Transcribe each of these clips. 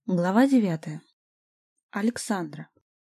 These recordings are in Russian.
Глава 9. Александра.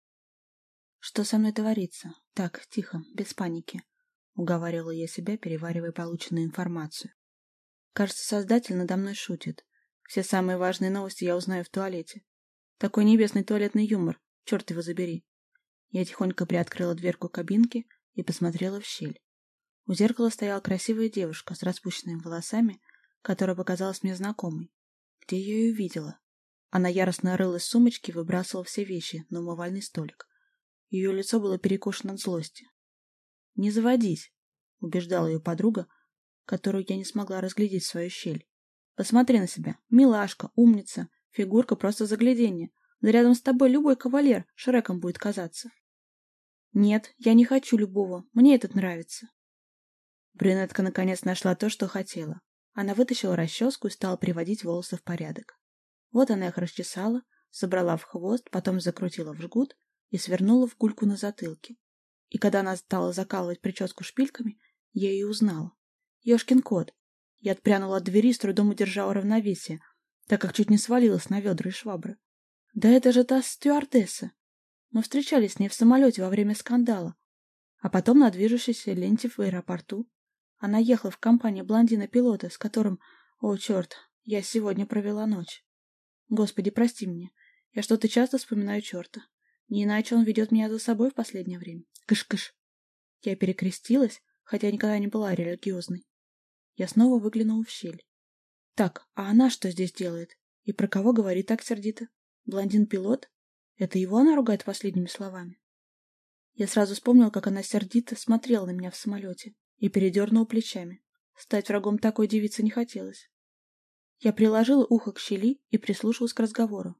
Что со мной творится? Так, тихо, без паники, уговаривала я себя, переваривая полученную информацию. Кажется, создатель надо мной шутит. Все самые важные новости я узнаю в туалете. Такой небесный туалетный юмор, черт его забери. Я тихонько приоткрыла дверку кабинки и посмотрела в щель. У зеркала стояла красивая девушка с распущенными волосами, которая показалась мне знакомой. Где я ее видела? Она яростно рылась в сумочке и выбрасывала все вещи на умывальный столик. Ее лицо было перекошено от злости. «Не заводись», — убеждала ее подруга, которую я не смогла разглядеть в свою щель. «Посмотри на себя. Милашка, умница, фигурка просто загляденье. Да рядом с тобой любой кавалер Шреком будет казаться». «Нет, я не хочу любого. Мне этот нравится». Брюнетка наконец нашла то, что хотела. Она вытащила расческу и стала приводить волосы в порядок. Вот она их расчесала, собрала в хвост, потом закрутила в жгут и свернула в гульку на затылке. И когда она стала закалывать прическу шпильками, я ее узнала. Ёшкин кот. Я отпрянула от двери и с трудом удержала равновесие, так как чуть не свалилась на ведра и швабры. Да это же та стюардесса. Мы встречались с ней в самолете во время скандала, а потом на движущейся ленте в аэропорту. Она ехала в компании блондина-пилота, с которым, о черт, я сегодня провела ночь. Господи, прости меня. Я что-то часто вспоминаю черта. Не иначе он ведет меня за собой в последнее время. Кыш-кыш. Я перекрестилась, хотя никогда не была религиозной. Я снова выглянула в щель. Так, а она что здесь делает? И про кого говорит так сердито? Блондин-пилот? Это его она ругает последними словами? Я сразу вспомнила, как она сердито смотрела на меня в самолете и передернула плечами. Стать врагом такой девицы не хотелось. Я приложила ухо к щели и прислушалась к разговору.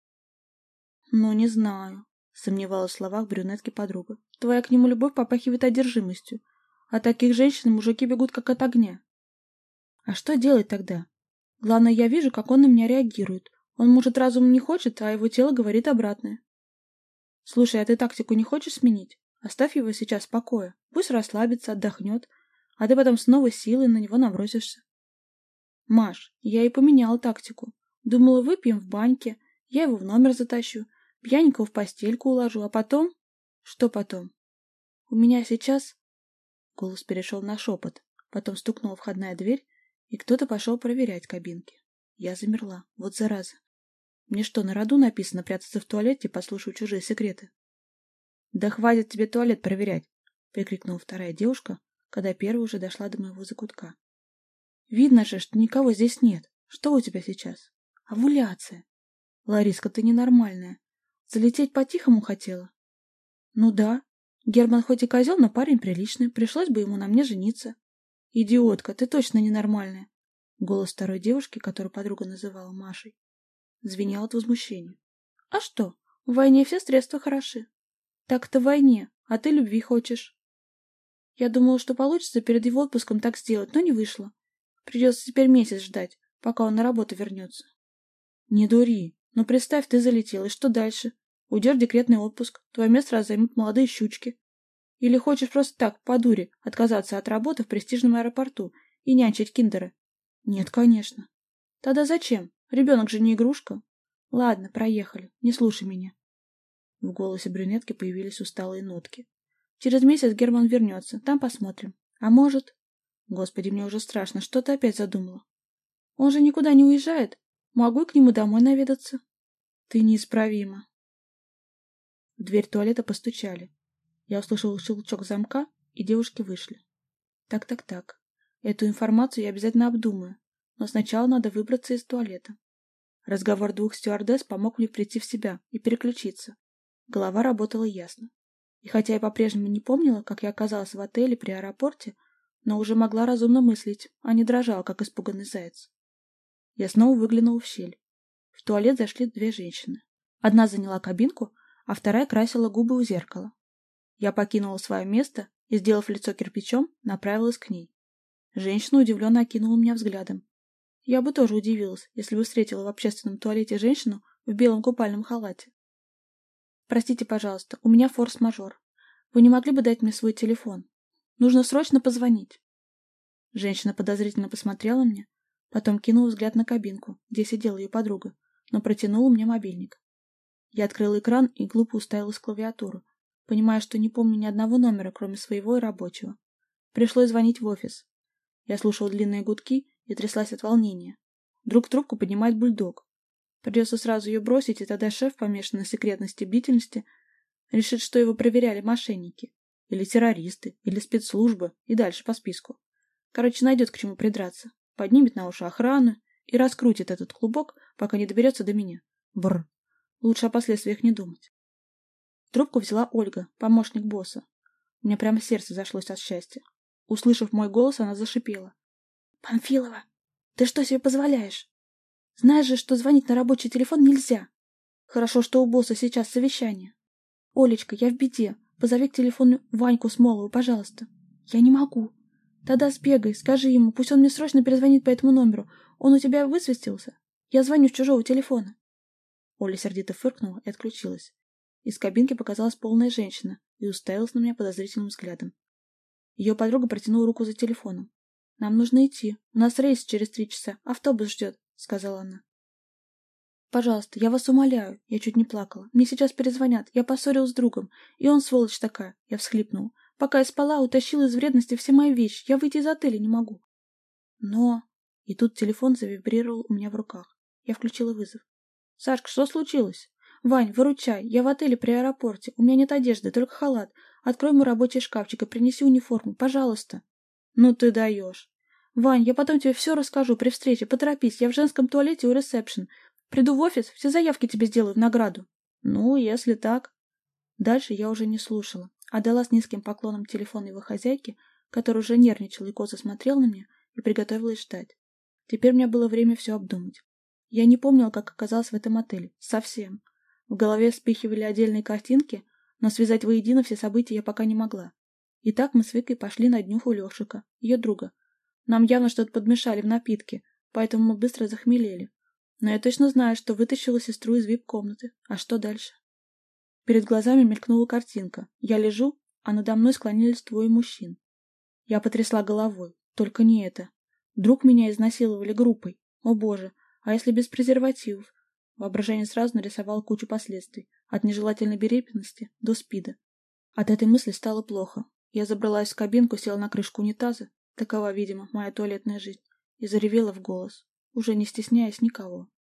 «Ну, не знаю», — сомневалась в словах брюнетки подруга. «Твоя к нему любовь попахивает одержимостью. А таких женщин мужики бегут как от огня». «А что делать тогда? Главное, я вижу, как он на меня реагирует. Он, может, разум не хочет, а его тело говорит обратное. Слушай, а ты тактику не хочешь сменить? Оставь его сейчас в покое. Пусть расслабится, отдохнет, а ты потом снова силой на него набросишься». «Маш, я и поменяла тактику. Думала, выпьем в баньке, я его в номер затащу, пьяненького в постельку уложу, а потом...» «Что потом?» «У меня сейчас...» Голос перешел на шепот, потом стукнула входная дверь, и кто-то пошел проверять кабинки. Я замерла. Вот зараза. Мне что, на роду написано прятаться в туалете и послушать чужие секреты? «Да хватит тебе туалет проверять!» — прикрикнула вторая девушка, когда первая уже дошла до моего закутка. «Видно же, что никого здесь нет. Что у тебя сейчас? Овуляция. Лариска, ты ненормальная. Залететь по-тихому хотела?» «Ну да. Герман хоть и козел, но парень приличный. Пришлось бы ему на мне жениться». «Идиотка, ты точно ненормальная». Голос второй девушки, которую подруга называла Машей, звенел от возмущения. «А что? В войне все средства хороши». «Так-то в войне, а ты любви хочешь». Я думала, что получится перед его отпуском так сделать, но не вышло. Придется теперь месяц ждать, пока он на работу вернется. Не дури. Ну, представь, ты залетела, и что дальше? Уйдешь в декретный отпуск, твое место сразу займут молодые щучки. Или хочешь просто так, по дуре, отказаться от работы в престижном аэропорту и нянчить киндера? Нет, конечно. Тогда зачем? Ребенок же не игрушка. Ладно, проехали, не слушай меня. В голосе брюнетки появились усталые нотки. Через месяц Герман вернется, там посмотрим. А может... Господи, мне уже страшно, что ты опять задумала? Он же никуда не уезжает. Могу и к нему домой наведаться. Ты неисправима. В дверь туалета постучали. Я услышала щелчок замка, и девушки вышли. Так. Эту информацию я обязательно обдумаю, но сначала надо выбраться из туалета. Разговор двух стюардесс помог мне прийти в себя и переключиться. Голова работала ясно. И хотя я по-прежнему не помнила, как я оказалась в отеле при аэропорте, но уже могла разумно мыслить, а не дрожала, как испуганный заяц. Я снова выглянула в щель. В туалет зашли две женщины. Одна заняла кабинку, а вторая красила губы у зеркала. Я покинула свое место и, сделав лицо кирпичом, направилась к ней. Женщина удивленно окинула меня взглядом. Я бы тоже удивилась, если бы встретила в общественном туалете женщину в белом купальном халате. «Простите, пожалуйста, у меня форс-мажор. Вы не могли бы дать мне свой телефон? Нужно срочно позвонить». Женщина подозрительно посмотрела мне, потом кинула взгляд на кабинку, где сидела ее подруга, но протянула мне мобильник. Я открыла экран и глупо уставилась в клавиатуру, понимая, что не помню ни одного номера, кроме своего и рабочего. Пришлось звонить в офис. Я слушала длинные гудки и тряслась от волнения. Вдруг трубку поднимает бульдог. Придется сразу ее бросить, и тогда шеф, помешанный на секретности и бдительности, решит, что его проверяли мошенники, или террористы, или спецслужбы, и дальше по списку. Короче, найдет к чему придраться, поднимет на уши охрану и раскрутит этот клубок, пока не доберется до меня. Бррр. Лучше о последствиях не думать. Трубку взяла Ольга, помощник босса. У меня прямо сердце зашлось от счастья. Услышав мой голос, она зашипела. «Панфилова, ты что себе позволяешь? Знаешь же, что звонить на рабочий телефон нельзя. Хорошо, что у босса сейчас совещание. Олечка, я в беде. Позови к телефону Ваньку Смолову, пожалуйста». «Я не могу». «Тогда сбегай, скажи ему, пусть он мне срочно перезвонит по этому номеру. Он у тебя высвистился? Я звоню с чужого телефона». Оля сердито фыркнула и отключилась. Из кабинки показалась полная женщина и уставилась на меня подозрительным взглядом. Ее подруга протянула руку за телефоном. «Нам нужно идти. У нас рейс через 3 часа. Автобус ждет», — сказала она. «Пожалуйста, я вас умоляю». Я чуть не плакала. «Мне сейчас перезвонят. Я поссорилась с другом. И он сволочь такая». Я всхлипнула. «Пока я спала, утащил из вредности все мои вещи. Я выйти из отеля не могу». «Но...» И тут телефон завибрировал у меня в руках. Я включила вызов. «Сашка, что случилось?» «Вань, выручай. Я в отеле при аэропорте. У меня нет одежды, только халат. Открой мой рабочий шкафчик и принеси униформу. Пожалуйста». «Ну ты даешь». «Вань, я потом тебе все расскажу при встрече. Поторопись. Я в женском туалете у ресепшн. Приду в офис, все заявки тебе сделаю в награду». «Ну, если так». Дальше я уже не слушала. Отдала с низким поклоном телефон его хозяйке, которая уже нервничала и косо смотрела на меня, и приготовилась ждать. Теперь мне было время все обдумать. Я не помнила, как оказалась в этом отеле. Совсем. В голове вспыхивали отдельные картинки, но связать воедино все события я пока не могла. Итак, мы с Викой пошли на днюху Лешика, ее друга. Нам явно что-то подмешали в напитки, поэтому мы быстро захмелели. Но я точно знаю, что вытащила сестру из вип-комнаты. А что дальше? Перед глазами мелькнула картинка. Я лежу, а надо мной склонились 2 мужчин. Я потрясла головой. Только не это. Вдруг меня изнасиловали группой. О боже, а если без презервативов? Воображение сразу нарисовало кучу последствий. От нежелательной беременности до СПИДа. От этой мысли стало плохо. Я забралась в кабинку, села на крышку унитаза. Такова, видимо, моя туалетная жизнь. И заревела в голос, уже не стесняясь никого.